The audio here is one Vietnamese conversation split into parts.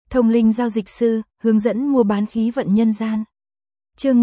Thông linh giao dịch sư, hướng dẫn mua bán khí vận nhân gian. Chương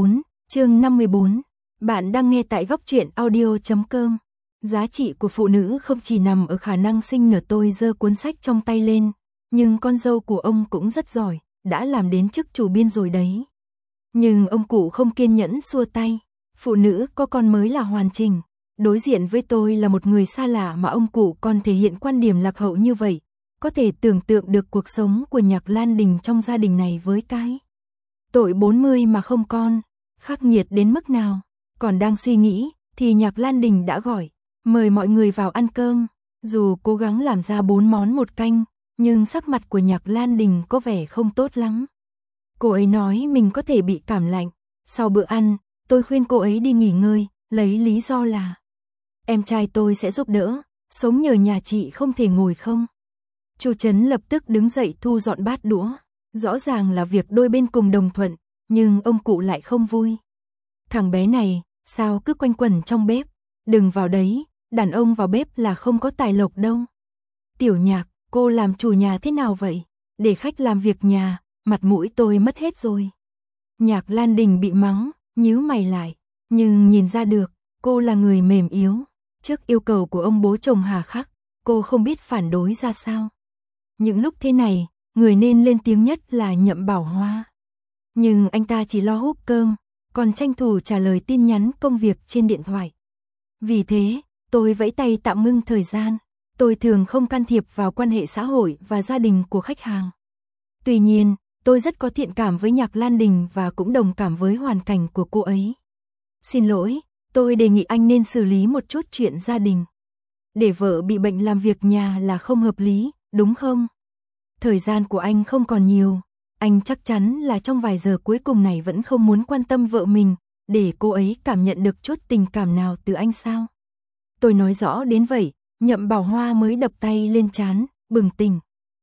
54. Bạn đang nghe tại góc truyện audio.com. Giá trị của phụ nữ không chỉ nằm ở khả năng sinh nở. Tôi giơ cuốn sách trong tay lên, nhưng con dâu của ông cũng rất giỏi, đã làm đến chức chủ biên rồi đấy. Nhưng ông cụ không kiên nhẫn xua tay. Phụ nữ có con mới là hoàn chỉnh. Đối diện với tôi là một người xa lạ mà ông cụ còn thể hiện quan điểm lạc hậu như vậy. Có thể tưởng tượng được cuộc sống của Nhạc Lan Đình trong gia đình này với cái tội 40 mà không con, khắc nghiệt đến mức nào. Còn đang suy nghĩ, thì Nhạc Lan Đình đã gọi, mời mọi người vào ăn cơm. Dù cố gắng làm ra 4 món một canh, nhưng sắc mặt của Nhạc Lan Đình có vẻ không tốt lắm. Cô ấy nói mình có thể bị cảm lạnh. Sau bữa ăn, tôi khuyên cô ấy đi nghỉ ngơi, lấy lý do là em trai tôi sẽ giúp đỡ, sống nhờ nhà chị không thể ngồi không. Chu Trấn lập tức đứng dậy thu dọn bát đũa. Rõ ràng là việc đôi bên cùng đồng thuận, nhưng ông cụ lại không vui. Thằng bé này, sao cứ quanh quẩn trong bếp, đừng vào đấy, đàn ông vào bếp là không có tài lộc đâu. Tiểu Nhạc, cô làm chủ nhà thế nào vậy? Để khách làm việc nhà, mặt mũi tôi mất hết rồi. Nhạc Lan Đình bị mắng, nhíu mày lại, nhưng nhìn ra được, cô là người mềm yếu. Trước yêu cầu của ông bố chồng hà khắc, cô không biết phản đối ra sao. Những lúc thế này, người nên lên tiếng nhất là Nhậm Bảo Hoa. Nhưng anh ta chỉ lo húp cơm, còn tranh thủ trả lời tin nhắn công việc trên điện thoại. Vì thế, tôi vẫy tay tạm ngưng thời gian. Tôi thường không can thiệp vào quan hệ xã hội và gia đình của khách hàng. Tuy nhiên, tôi rất có thiện cảm với Nhạc Lan Đình và cũng đồng cảm với hoàn cảnh của cô ấy. Xin lỗi, tôi đề nghị anh nên xử lý một chút chuyện gia đình. Để vợ bị bệnh làm việc nhà là không hợp lý, đúng không? Thời gian của anh không còn nhiều, anh chắc chắn là trong vài giờ cuối cùng này vẫn không muốn quan tâm vợ mình, để cô ấy cảm nhận được chút tình cảm nào từ anh sao? Tôi nói rõ đến vậy, Nhậm Bảo Hoa mới đập tay lên trán, bừng tỉnh.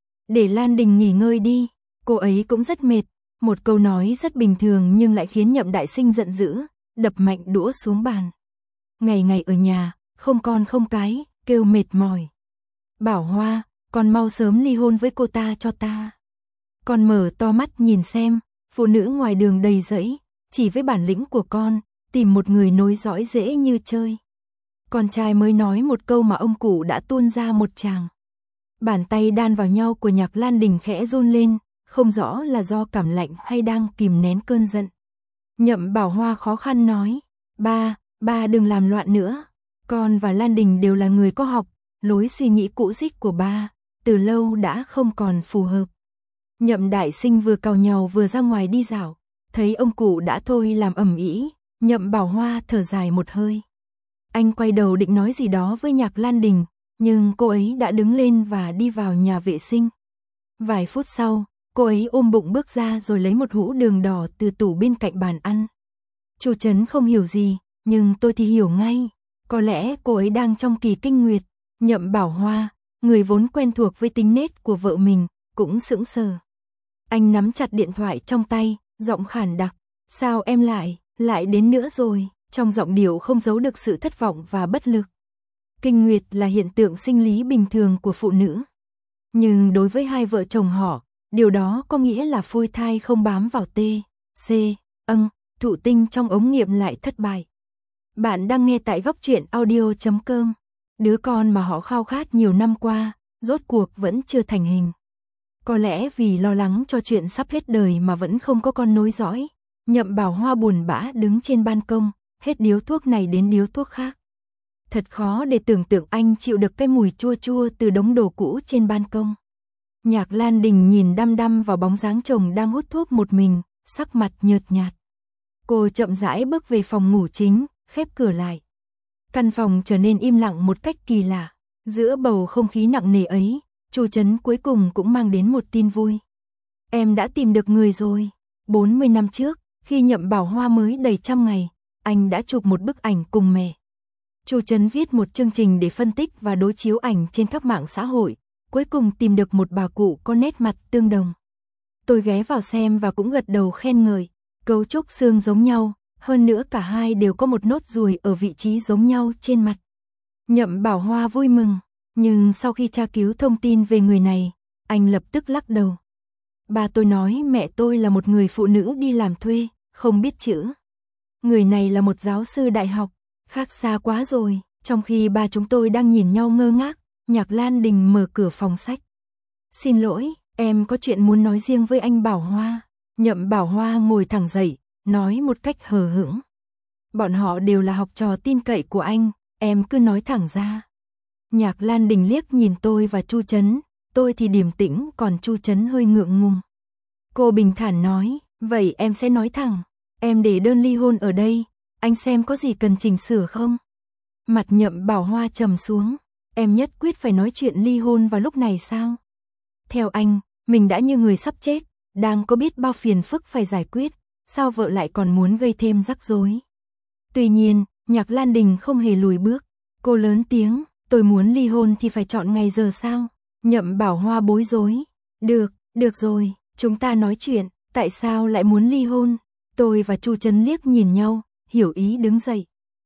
Để Lan Đình nghỉ ngơi đi, cô ấy cũng rất mệt. Một câu nói rất bình thường nhưng lại khiến Nhậm Đại Sinh giận dữ, đập mạnh đũa xuống bàn. Ngày ngày ở nhà, không con không cái, kêu mệt mỏi. Bảo Hoa, con mau sớm ly hôn với cô ta cho ta. Con mở to mắt nhìn xem, phụ nữ ngoài đường đầy rẫy, chỉ với bản lĩnh của con, tìm một người nối dõi dễ như chơi. Con trai mới nói một câu mà ông cụ đã tuôn ra một tràng. Bàn tay đan vào nhau của Nhạc Lan Đình khẽ run lên, không rõ là do cảm lạnh hay đang kìm nén cơn giận. Nhậm Bảo Hoa khó khăn nói, ba đừng làm loạn nữa. Con và Lan Đình đều là người có học, lối suy nghĩ cũ rích của ba, từ lâu đã không còn phù hợp. Nhậm Đại Sinh vừa càu nhàu vừa ra ngoài đi dạo, thấy ông cụ đã thôi làm ầm ĩ, Nhậm Bảo Hoa thở dài một hơi. Anh quay đầu định nói gì đó với Nhạc Lan Đình, nhưng cô ấy đã đứng lên và đi vào nhà vệ sinh. Vài phút sau, cô ấy ôm bụng bước ra rồi lấy một hũ đường đỏ từ tủ bên cạnh bàn ăn. Chu Trấn không hiểu gì, nhưng tôi thì hiểu ngay. Có lẽ cô ấy đang trong kỳ kinh nguyệt. Nhậm Bảo Hoa, người vốn quen thuộc với tính nết của vợ mình, cũng sững sờ. Anh nắm chặt điện thoại trong tay, giọng khàn đặc. Sao em lại đến nữa rồi? Trong giọng điệu không giấu được sự thất vọng và bất lực. Kinh nguyệt là hiện tượng sinh lý bình thường của phụ nữ. Nhưng đối với hai vợ chồng họ, điều đó có nghĩa là phôi thai không bám vào thụ tinh trong ống nghiệm lại thất bại. Bạn đang nghe tại góc truyện audio.com. Đứa con mà họ khao khát nhiều năm qua, rốt cuộc vẫn chưa thành hình. Có lẽ vì lo lắng cho chuyện sắp hết đời mà vẫn không có con nối dõi, Nhậm Bảo Hoa buồn bã đứng trên ban công, hết điếu thuốc này đến điếu thuốc khác. Thật khó để tưởng tượng anh chịu được cái mùi chua chua từ đống đồ cũ trên ban công. Nhạc Lan Đình nhìn đăm đăm vào bóng dáng chồng đang hút thuốc một mình, sắc mặt nhợt nhạt. Cô chậm rãi bước về phòng ngủ chính, khép cửa lại. Căn phòng trở nên im lặng một cách kỳ lạ. Giữa bầu không khí nặng nề ấy, Chu Trấn cuối cùng cũng mang đến một tin vui. Em đã tìm được người rồi. 40 năm trước, khi Nhậm Bảo Hoa mới đầy 100 ngày, anh đã chụp một bức ảnh cùng mẹ. Chu Trấn viết một chương trình để phân tích và đối chiếu ảnh trên các mạng xã hội, cuối cùng tìm được một bà cụ có nét mặt tương đồng. Tôi ghé vào xem và cũng gật đầu khen ngợi, cấu trúc xương giống nhau, hơn nữa cả hai đều có một nốt ruồi ở vị trí giống nhau trên mặt. Nhậm Bảo Hoa vui mừng, nhưng sau khi tra cứu thông tin về người này, anh lập tức lắc đầu. Ba tôi nói mẹ tôi là một người phụ nữ đi làm thuê, không biết chữ. Người này là một giáo sư đại học, khác xa quá rồi. Trong khi ba chúng tôi đang nhìn nhau ngơ ngác, Nhạc Lan Đình mở cửa phòng sách. Xin lỗi, em có chuyện muốn nói riêng với anh Bảo Hoa. Nhậm Bảo Hoa ngồi thẳng dậy, nói một cách hờ hững. Bọn họ đều là học trò tin cậy của anh, em cứ nói thẳng ra. Nhạc Lan Đình liếc nhìn tôi và Chu Chấn, tôi thì điềm tĩnh còn Chu Chấn hơi ngượng ngùng. Cô bình thản nói, vậy em sẽ nói thẳng, em để đơn ly hôn ở đây, anh xem có gì cần chỉnh sửa không? Mặt Nhậm Bảo Hoa trầm xuống, em nhất quyết phải nói chuyện ly hôn vào lúc này sao? Theo anh, mình đã như người sắp chết, đang có biết bao phiền phức phải giải quyết, sao vợ lại còn muốn gây thêm rắc rối? Tuy nhiên, Nhạc Lan Đình không hề lùi bước, cô lớn tiếng, tôi muốn ly hôn thì phải chọn ngày giờ sao? Nhậm Bảo Hoa bối rối, được rồi, chúng ta nói chuyện, tại sao lại muốn ly hôn? Tôi và Chu Chấn liếc nhìn nhau, hiểu ý đứng dậy.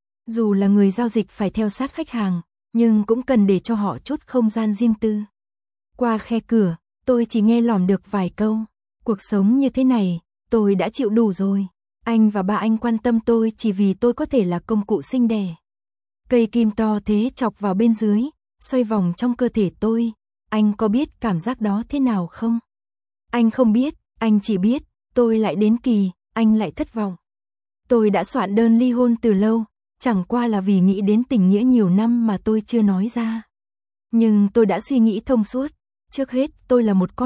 Dù là người giao dịch phải theo sát khách hàng, nhưng cũng cần để cho họ chút không gian riêng tư. Qua khe cửa, tôi chỉ nghe lỏm được vài câu. Cuộc sống như thế này, tôi đã chịu đủ rồi. Anh và ba anh quan tâm tôi chỉ vì tôi có thể là công cụ sinh đẻ. Cây kim to thế chọc vào bên dưới, xoay vòng trong cơ thể tôi. Anh có biết cảm giác đó thế nào không? Anh không biết, anh chỉ biết, tôi lại đến kỳ, anh lại thất vọng. Tôi đã soạn đơn ly hôn từ lâu, chẳng qua là vì nghĩ đến tình nghĩa nhiều năm mà tôi chưa nói ra. Nhưng tôi đã suy nghĩ thông suốt, trước hết tôi là một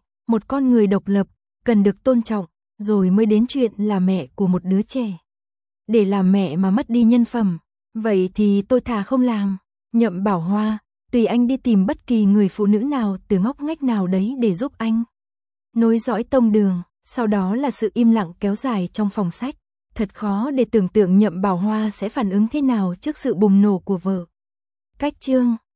con người độc lập, cần được tôn trọng, rồi mới đến chuyện là mẹ của một đứa trẻ. Để làm mẹ mà mất đi nhân phẩm, vậy thì tôi thà không làm. Nhậm Bảo Hoa, tùy anh đi tìm bất kỳ người phụ nữ nào từ ngóc ngách nào đấy để giúp anh nối dõi tông đường. Sau đó là sự im lặng kéo dài trong phòng sách. Thật khó để tưởng tượng Nhậm Bảo Hoa sẽ phản ứng thế nào trước sự bùng nổ của vợ. Cách chương